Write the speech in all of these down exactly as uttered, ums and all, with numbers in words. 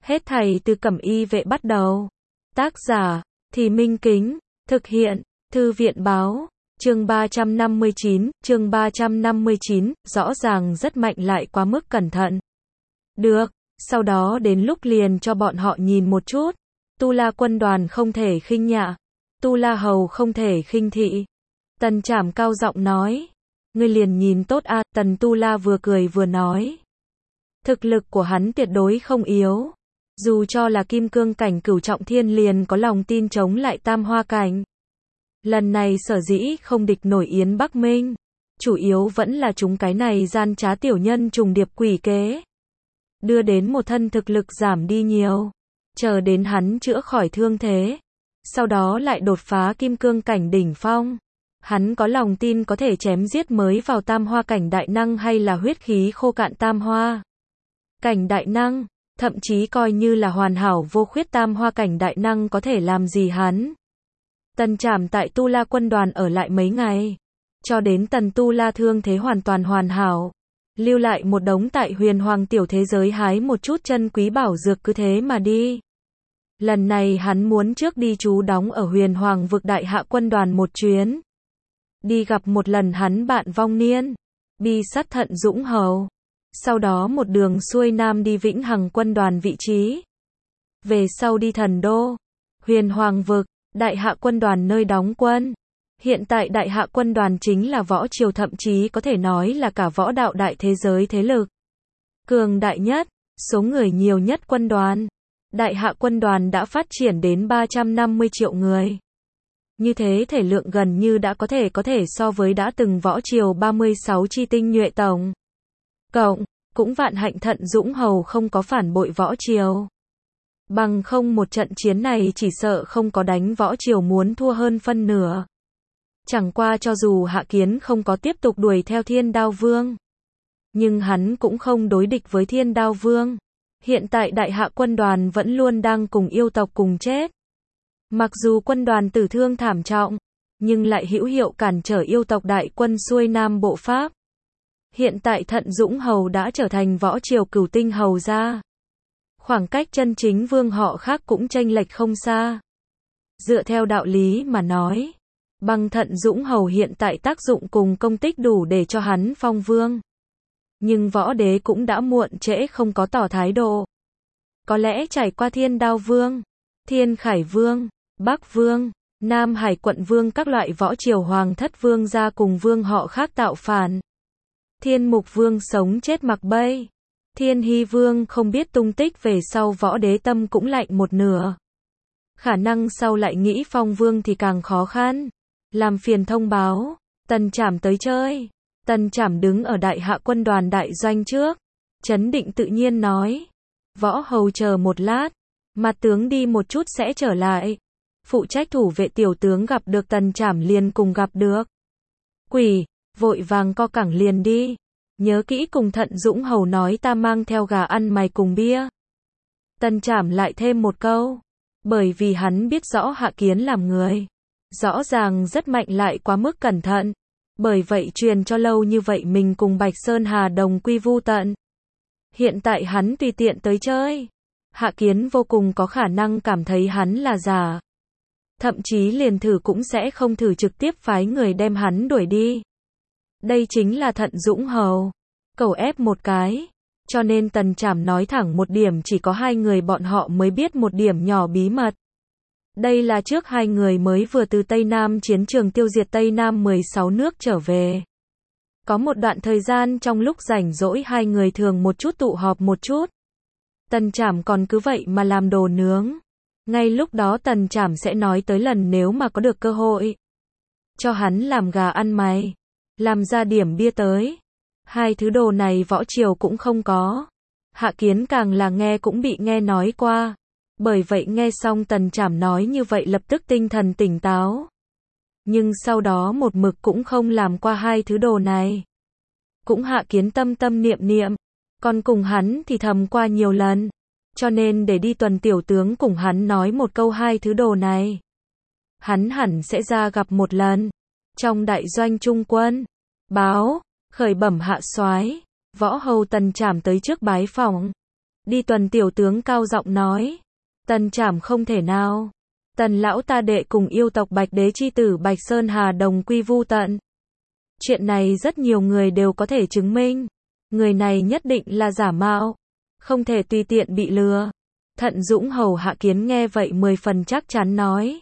Hết thảy từ Cẩm Y vệ bắt đầu. Tác giả, Thì Minh Kính, thực hiện, Thư viện báo, chương ba trăm năm mươi chín, chương ba trăm năm mươi chín, rõ ràng rất mạnh lại quá mức cẩn thận. Được, sau đó đến lúc liền cho bọn họ nhìn một chút. Tu La quân đoàn không thể khinh nhạ, Tu La hầu không thể khinh thị. Tần Trảm cao giọng nói. Ngươi liền nhìn tốt a, Tần Tu La vừa cười vừa nói. Thực lực của hắn tuyệt đối không yếu. Dù cho là kim cương cảnh cửu trọng thiên liền có lòng tin chống lại tam hoa cảnh. Lần này sở dĩ không địch nổi Yến Bắc Minh. Chủ yếu vẫn là chúng cái này gian trá tiểu nhân trùng điệp quỷ kế. Đưa đến một thân thực lực giảm đi nhiều. Chờ đến hắn chữa khỏi thương thế. Sau đó lại đột phá kim cương cảnh đỉnh phong. Hắn có lòng tin có thể chém giết mới vào tam hoa cảnh đại năng hay là huyết khí khô cạn tam hoa cảnh đại năng. Thậm chí coi như là hoàn hảo vô khuyết tam hoa cảnh đại năng có thể làm gì hắn. Tần Trảm tại Tu La quân đoàn ở lại mấy ngày. Cho đến Tần Tu La thương thế hoàn toàn hoàn hảo. Lưu lại một đống tại huyền hoàng tiểu thế giới hái một chút chân quý bảo dược cứ thế mà đi. Lần này hắn muốn trước đi trú đóng ở huyền hoàng vực đại hạ quân đoàn một chuyến. Đi gặp một lần hắn bạn vong niên. Bi sắt thận dũng hầu. Sau đó một đường xuôi nam đi Vĩnh Hằng quân đoàn vị trí. Về sau đi Thần Đô, huyền hoàng vực, đại hạ quân đoàn nơi đóng quân. Hiện tại đại hạ quân đoàn chính là võ triều, thậm chí có thể nói là cả võ đạo đại thế giới thế lực cường đại nhất, số người nhiều nhất quân đoàn. Đại hạ quân đoàn đã phát triển đến ba trăm năm mươi triệu người. Như thế thể lượng gần như đã có thể có thể so với đã từng võ triều ba mươi sáu chi tinh nhuệ tổng. Cộng, cũng vạn hạnh Thận Dũng hầu không có phản bội võ triều. Bằng không một trận chiến này chỉ sợ không có đánh võ triều muốn thua hơn phân nửa. Chẳng qua cho dù Hạ Kiến không có tiếp tục đuổi theo Thiên Đao Vương. Nhưng hắn cũng không đối địch với Thiên Đao Vương. Hiện tại đại hạ quân đoàn vẫn luôn đang cùng yêu tộc cùng chết. Mặc dù quân đoàn tử thương thảm trọng, nhưng lại hữu hiệu cản trở yêu tộc đại quân xuôi nam bộ Pháp. Hiện tại Thận Dũng hầu đã trở thành võ triều cửu tinh hầu gia. Khoảng cách chân chính vương họ khác cũng chênh lệch không xa. Dựa theo đạo lý mà nói, bằng Thận Dũng hầu hiện tại tác dụng cùng công tích đủ để cho hắn phong vương. Nhưng võ đế cũng đã muộn trễ không có tỏ thái độ. Có lẽ trải qua Thiên Đao Vương, Thiên Khải Vương, Bắc Vương, Nam Hải quận vương các loại võ triều hoàng thất vương gia cùng vương họ khác tạo phản. Thiên Mục Vương sống chết mặc bay. Thiên Hy Vương không biết tung tích về sau võ đế tâm cũng lạnh một nửa. Khả năng sau lại nghĩ phong vương thì càng khó khăn. Làm phiền thông báo, Tần Trảm tới chơi. Tần Trảm đứng ở đại hạ quân đoàn đại doanh trước. Chấn định tự nhiên nói. Võ hầu chờ một lát. Mặt tướng đi một chút sẽ trở lại. Phụ trách thủ vệ tiểu tướng gặp được Tần Trảm liền cùng gặp được. Quỷ, vội vàng co cẳng liền đi. Nhớ kỹ cùng Thận Dũng hầu nói ta mang theo gà ăn mày cùng bia. Tần Trảm lại thêm một câu. Bởi vì hắn biết rõ Hạ Kiến làm người. Rõ ràng rất mạnh lại quá mức cẩn thận. Bởi vậy truyền cho lâu như vậy mình cùng Bạch Sơn Hà đồng quy vu tận. Hiện tại hắn tùy tiện tới chơi. Hạ Kiến vô cùng có khả năng cảm thấy hắn là giả. Thậm chí liền thử cũng sẽ không thử trực tiếp phái người đem hắn đuổi đi. Đây chính là Thận Dũng hầu. Cầu ép một cái. Cho nên Tần Trảm nói thẳng một điểm, chỉ có hai người bọn họ mới biết một điểm nhỏ bí mật. Đây là trước hai người mới vừa từ Tây Nam chiến trường tiêu diệt Tây Nam mười sáu nước trở về. Có một đoạn thời gian trong lúc rảnh rỗi hai người thường một chút tụ họp một chút. Tần Trảm còn cứ vậy mà làm đồ nướng. Ngay lúc đó Tần Trảm sẽ nói tới lần nếu mà có được cơ hội. Cho hắn làm gà ăn mày. Làm ra điểm bia tới. Hai thứ đồ này võ triều cũng không có. Hạ Kiến càng là nghe cũng bị nghe nói qua. Bởi vậy nghe xong Tần Trảm nói như vậy lập tức tinh thần tỉnh táo. Nhưng sau đó một mực cũng không làm qua hai thứ đồ này. Cũng Hạ Kiến tâm tâm niệm niệm. Còn cùng hắn thì thầm qua nhiều lần. Cho nên để đi tuần tiểu tướng cùng hắn nói một câu hai thứ đồ này. Hắn hẳn sẽ ra gặp một lần. Trong đại doanh trung quân. Báo, khởi bẩm hạ soái, võ hầu Tần Trảm tới trước bái phỏng. Đi Tuần tiểu tướng cao giọng nói. Tần Trảm không thể nào. Tần lão ta đệ cùng yêu tộc Bạch Đế chi tử Bạch Sơn Hà đồng quy vu tận. Chuyện này rất nhiều người đều có thể chứng minh. Người này nhất định là giả mạo. Không thể tùy tiện bị lừa. Thận Dũng hầu Hạ Kiến nghe vậy mười phần chắc chắn nói.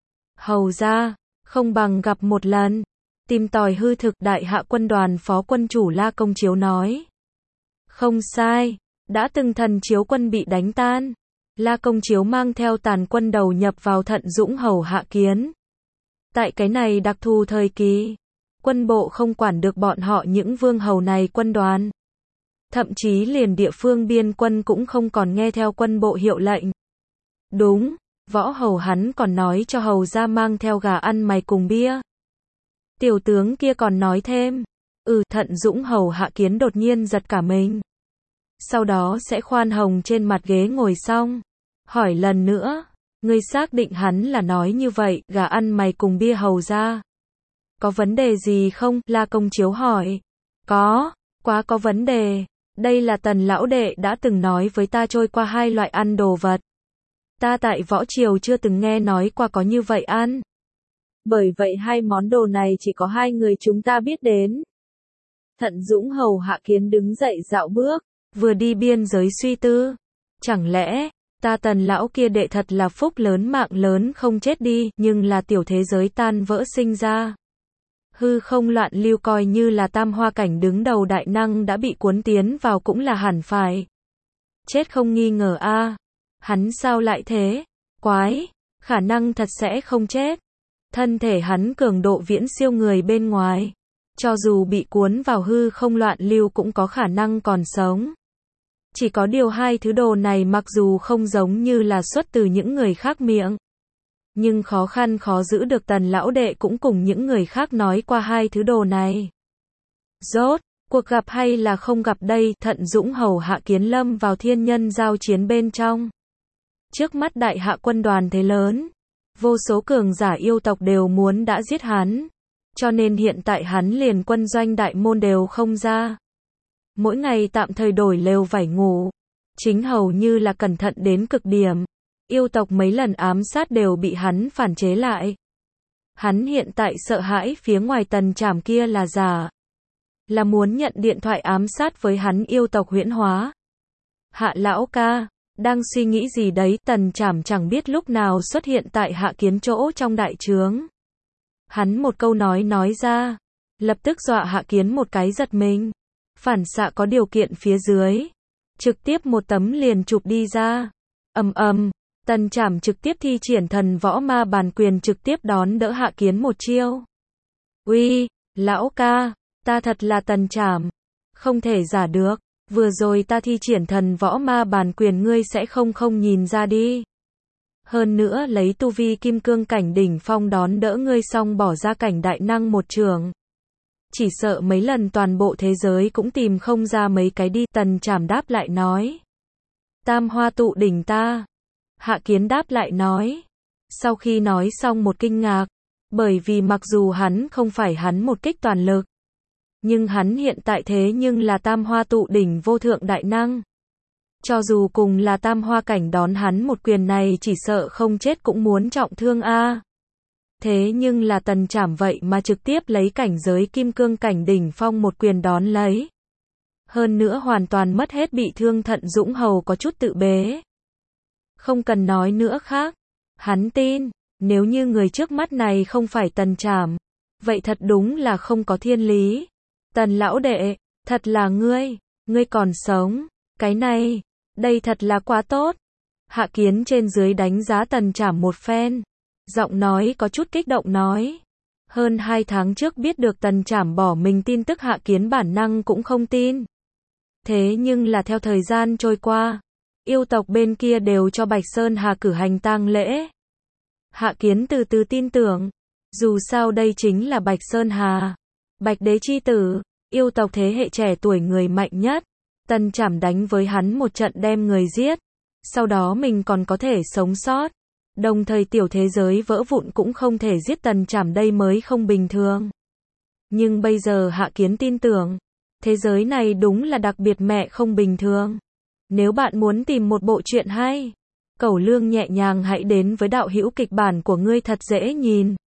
Hầu ra, không bằng gặp một lần. Tìm tòi hư thực. Đại Hạ quân đoàn phó quân chủ La Công Chiếu nói. Không sai, đã từng Thần Chiếu quân bị đánh tan. La Công Chiếu mang theo tàn quân đầu nhập vào Thận Dũng hầu Hạ Kiến. Tại cái này đặc thù thời kỳ, quân bộ không quản được bọn họ những vương hầu này quân đoàn. Thậm chí liền địa phương biên quân cũng không còn nghe theo quân bộ hiệu lệnh. Đúng, võ hầu hắn còn nói cho hầu ra mang theo gà ăn mày cùng bia. Tiểu tướng kia còn nói thêm. Ừ, Thận Dũng hầu Hạ Kiến đột nhiên giật cả mình. Sau đó sẽ khoan hồng trên mặt ghế ngồi xong. Hỏi lần nữa, ngươi xác định hắn là nói như vậy, gà ăn mày cùng bia hầu ra. Có vấn đề gì không? La Công Chiếu hỏi. Có, quá có vấn đề. Đây là Tần lão đệ đã từng nói với ta trôi qua hai loại ăn đồ vật. Ta tại võ triều chưa từng nghe nói qua có như vậy ăn. Bởi vậy hai món đồ này chỉ có hai người chúng ta biết đến. Thận Dũng hầu Hạ Kiến đứng dậy dạo bước, vừa đi biên giới suy tư. Chẳng lẽ, ta Tần lão kia đệ thật là phúc lớn mạng lớn không chết đi, nhưng là tiểu thế giới tan vỡ sinh ra. Hư không loạn lưu coi như là tam hoa cảnh đứng đầu đại năng đã bị cuốn tiến vào cũng là hẳn phải. Chết không nghi ngờ a. À. Hắn sao lại thế? Quái, khả năng thật sẽ không chết. Thân thể hắn cường độ viễn siêu người bên ngoài. Cho dù bị cuốn vào hư không loạn lưu cũng có khả năng còn sống. Chỉ có điều hai thứ đồ này mặc dù không giống như là xuất từ những người khác miệng. Nhưng khó khăn khó giữ được Tần lão đệ cũng cùng những người khác nói qua hai thứ đồ này. Rốt, cuộc gặp hay là không gặp đây? Thận Dũng hầu Hạ Kiến lâm vào thiên nhân giao chiến bên trong. Trước mắt Đại Hạ quân đoàn thế lớn, vô số cường giả yêu tộc đều muốn đã giết hắn. Cho nên hiện tại hắn liền quân doanh đại môn đều không ra. Mỗi ngày tạm thời đổi lều vải ngủ. Chính hầu như là cẩn thận đến cực điểm. Yêu tộc mấy lần ám sát đều bị hắn phản chế lại. Hắn hiện tại sợ hãi phía ngoài Tần Trảm kia là giả. Là muốn nhận điện thoại ám sát với hắn yêu tộc huyễn hóa. Hạ lão ca, đang suy nghĩ gì đấy? Tần Trảm chẳng biết lúc nào xuất hiện tại Hạ Kiến chỗ trong đại trướng. Hắn một câu nói nói ra, lập tức dọa Hạ Kiến một cái giật mình. Phản xạ có điều kiện phía dưới, trực tiếp một tấm liền chụp đi ra. Ầm ầm, Tần Trảm trực tiếp thi triển thần võ ma bàn quyền trực tiếp đón đỡ Hạ Kiến một chiêu. Uy, lão ca, ta thật là Tần Trảm, không thể giả được, vừa rồi ta thi triển thần võ ma bàn quyền ngươi sẽ không không nhìn ra đi. Hơn nữa lấy tu vi kim cương cảnh đỉnh phong đón đỡ ngươi xong bỏ ra cảnh đại năng một trường. Chỉ sợ mấy lần toàn bộ thế giới cũng tìm không ra mấy cái đi. Tần Trảm đáp lại nói. Tam hoa tụ đỉnh ta. Hạ Kiến đáp lại nói. Sau khi nói xong một kinh ngạc. Bởi vì mặc dù hắn không phải hắn một kích toàn lực. Nhưng hắn hiện tại thế nhưng là tam hoa tụ đỉnh vô thượng đại năng. Cho dù cùng là tam hoa cảnh đón hắn một quyền này chỉ sợ không chết cũng muốn trọng thương a. À. Thế nhưng là Tần Trảm vậy mà trực tiếp lấy cảnh giới kim cương cảnh đỉnh phong một quyền đón lấy. Hơn nữa hoàn toàn mất hết bị thương. Thận Dũng hầu có chút tự bế. Không cần nói nữa khác. Hắn tin, nếu như người trước mắt này không phải Tần Trảm, vậy thật đúng là không có thiên lý. Tần lão đệ, thật là ngươi, ngươi còn sống, cái này, đây thật là quá tốt. Hạ Kiến trên dưới đánh giá Tần Trảm một phen. Giọng nói có chút kích động nói. Hơn hai tháng trước biết được Tần Trảm bỏ mình tin tức Hạ Kiến bản năng cũng không tin. Thế nhưng là theo thời gian trôi qua, yêu tộc bên kia đều cho Bạch Sơn Hà cử hành tang lễ. Hạ Kiến từ từ tin tưởng. Dù sao đây chính là Bạch Sơn Hà, Bạch Đế chi tử, yêu tộc thế hệ trẻ tuổi người mạnh nhất. Tần Trảm đánh với hắn một trận đem người giết. Sau đó mình còn có thể sống sót. Đồng thời tiểu thế giới vỡ vụn cũng không thể giết Tần Trảm, đây mới không bình thường. Nhưng bây giờ Hạ Kiến tin tưởng, thế giới này đúng là đặc biệt mẹ không bình thường. Nếu bạn muốn tìm một bộ truyện hay, cẩu lương nhẹ nhàng hãy đến với đạo hữu kịch bản của ngươi thật dễ nhìn.